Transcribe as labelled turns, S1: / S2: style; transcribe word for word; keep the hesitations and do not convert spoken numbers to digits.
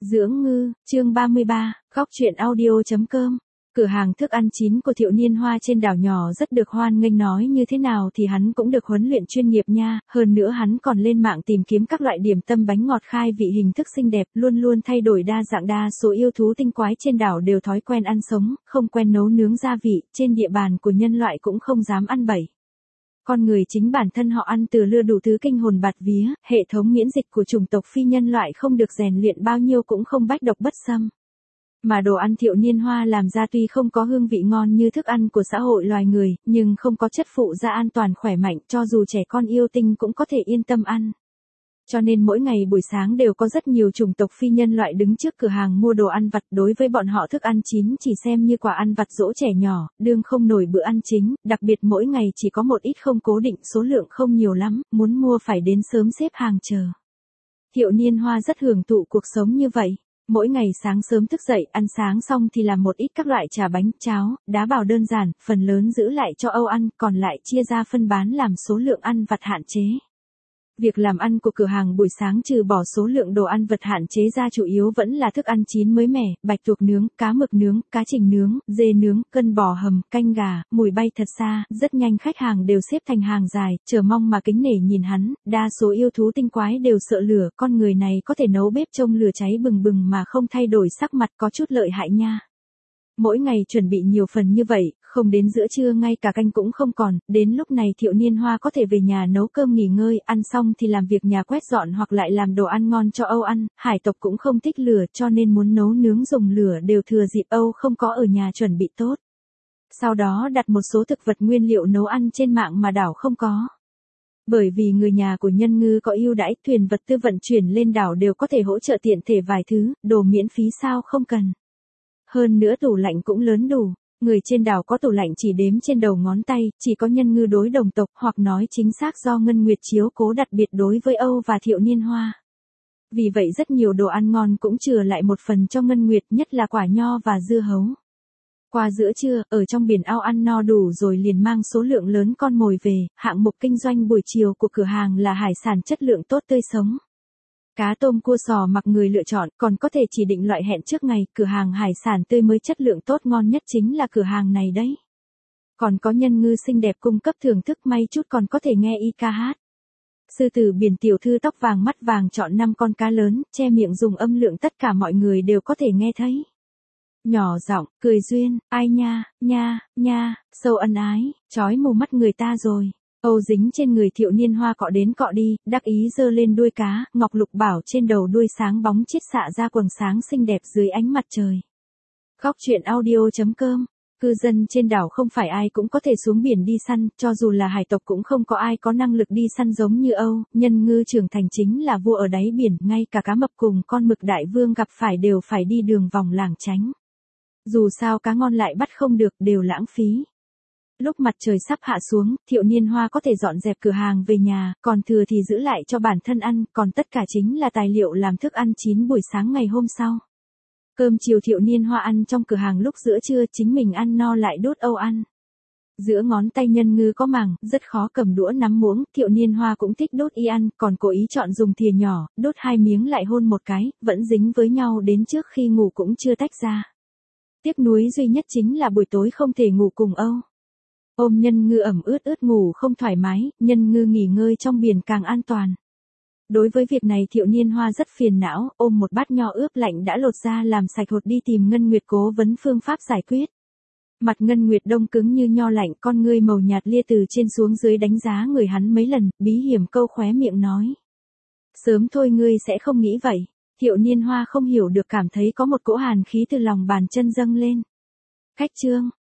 S1: Dưỡng ngư, chương ba mươi ba, góc truyện audio.com. Cửa hàng thức ăn chín của Thiệu Niên Hoa trên đảo nhỏ rất được hoan nghênh, nói như thế nào thì hắn cũng được huấn luyện chuyên nghiệp nha, hơn nữa hắn còn lên mạng tìm kiếm các loại điểm tâm bánh ngọt khai vị hình thức xinh đẹp, luôn luôn thay đổi đa dạng. Đa số yêu thú tinh quái trên đảo đều thói quen ăn sống, không quen nấu nướng gia vị, trên địa bàn của nhân loại cũng không dám ăn bậy. Con người chính bản thân họ ăn từ lưa đủ thứ kinh hồn bạt vía, hệ thống miễn dịch của chủng tộc phi nhân loại không được rèn luyện bao nhiêu cũng không bách độc bất xâm. Mà đồ ăn Thiệu Niên Hoa làm ra tuy không có hương vị ngon như thức ăn của xã hội loài người, nhưng không có chất phụ gia, an toàn khỏe mạnh, cho dù trẻ con yêu tinh cũng có thể yên tâm ăn. Cho nên mỗi ngày buổi sáng đều có rất nhiều chủng tộc phi nhân loại đứng trước cửa hàng mua đồ ăn vặt. Đối với bọn họ thức ăn chín chỉ xem như quà ăn vặt dỗ trẻ nhỏ, đương không nổi bữa ăn chính, đặc biệt mỗi ngày chỉ có một ít không cố định, số lượng không nhiều lắm, muốn mua phải đến sớm xếp hàng chờ. Thiệu Niên Hoa rất hưởng thụ cuộc sống như vậy. Mỗi ngày sáng sớm thức dậy, ăn sáng xong thì làm một ít các loại trà bánh, cháo, đá bào đơn giản, phần lớn giữ lại cho Âu ăn, còn lại chia ra phân bán làm số lượng ăn vặt hạn chế. Việc làm ăn của cửa hàng buổi sáng trừ bỏ số lượng đồ ăn vật hạn chế ra, chủ yếu vẫn là thức ăn chín mới mẻ, bạch tuộc nướng, cá mực nướng, cá trình nướng, dê nướng, cân bò hầm, canh gà, mùi bay thật xa. Rất nhanh khách hàng đều xếp thành hàng dài, chờ mong mà kính nể nhìn hắn. Đa số yêu thú tinh quái đều sợ lửa, con người này có thể nấu bếp trông lửa cháy bừng bừng mà không thay đổi sắc mặt, có chút lợi hại nha. Mỗi ngày chuẩn bị nhiều phần như vậy, không đến giữa trưa ngay cả canh cũng không còn, đến lúc này Thiệu Niên Hoa có thể về nhà nấu cơm nghỉ ngơi, ăn xong thì làm việc nhà quét dọn hoặc lại làm đồ ăn ngon cho Âu ăn. Hải tộc cũng không thích lửa cho nên muốn nấu nướng dùng lửa đều thừa dịp Âu không có ở nhà chuẩn bị tốt. Sau đó đặt một số thực vật nguyên liệu nấu ăn trên mạng mà đảo không có. Bởi vì người nhà của nhân ngư có ưu đãi, thuyền vật tư vận chuyển lên đảo đều có thể hỗ trợ tiện thể vài thứ, đồ miễn phí sao không cần. Hơn nữa tủ lạnh cũng lớn đủ, người trên đảo có tủ lạnh chỉ đếm trên đầu ngón tay, chỉ có nhân ngư đối đồng tộc, hoặc nói chính xác do Ngân Nguyệt chiếu cố đặc biệt đối với Âu và Thiệu Niên Hoa. Vì vậy rất nhiều đồ ăn ngon cũng chừa lại một phần cho Ngân Nguyệt, nhất là quả nho và dưa hấu. Qua giữa trưa, ở trong biển Âu ăn no đủ rồi liền mang số lượng lớn con mồi về. Hạng mục kinh doanh buổi chiều của cửa hàng là hải sản chất lượng tốt tươi sống. Cá tôm cua sò mặc người lựa chọn, còn có thể chỉ định loại hẹn trước ngày. Cửa hàng hải sản tươi mới chất lượng tốt ngon nhất chính là cửa hàng này đấy. Còn có nhân ngư xinh đẹp cung cấp thưởng thức, may chút còn có thể nghe y ca hát. Sư tử biển tiểu thư tóc vàng mắt vàng chọn năm con cá lớn, che miệng dùng âm lượng tất cả mọi người đều có thể nghe thấy. Nhỏ giọng, cười duyên, ai nha, nha, nha, sâu ân ái, chói mù mắt người ta rồi. Âu dính trên người Thiệu Niên Hoa cọ đến cọ đi, đắc ý giơ lên đuôi cá, ngọc lục bảo trên đầu đuôi sáng bóng chiết xạ ra quầng sáng xinh đẹp dưới ánh mặt trời. Góc truyện audio.com. Cư dân trên đảo không phải ai cũng có thể xuống biển đi săn, cho dù là hải tộc cũng không có ai có năng lực đi săn giống như Âu. Nhân ngư trưởng thành chính là vua ở đáy biển, ngay cả cá mập cùng con mực đại vương gặp phải đều phải đi đường vòng làng tránh. Dù sao cá ngon lại bắt không được, đều lãng phí. Lúc mặt trời sắp hạ xuống, Thiệu Niên Hoa có thể dọn dẹp cửa hàng về nhà, còn thừa thì giữ lại cho bản thân ăn, còn tất cả chính là tài liệu làm thức ăn chín buổi sáng ngày hôm sau. Cơm chiều Thiệu Niên Hoa ăn trong cửa hàng, lúc giữa trưa chính mình ăn no lại đốt Âu ăn. Giữa ngón tay nhân ngư có màng, rất khó cầm đũa nắm muỗng, Thiệu Niên Hoa cũng thích đốt y ăn, còn cố ý chọn dùng thìa nhỏ, đốt hai miếng lại hôn một cái, vẫn dính với nhau đến trước khi ngủ cũng chưa tách ra. Tiếc nuối duy nhất chính là buổi tối không thể ngủ cùng Âu. Ôm nhân ngư ẩm ướt ướt ngủ không thoải mái, nhân ngư nghỉ ngơi trong biển càng an toàn. Đối với việc này Thiệu Niên Hoa rất phiền não, ôm một bát nho ướp lạnh đã lột ra làm sạch hột đi tìm Ngân Nguyệt cố vấn phương pháp giải quyết. Mặt Ngân Nguyệt đông cứng như nho lạnh, con ngươi màu nhạt lia từ trên xuống dưới đánh giá người hắn mấy lần, bí hiểm câu khóe miệng nói. Sớm thôi ngươi sẽ không nghĩ vậy. Thiệu Niên Hoa không hiểu được cảm thấy có một cỗ hàn khí từ lòng bàn chân dâng lên. Cách chương.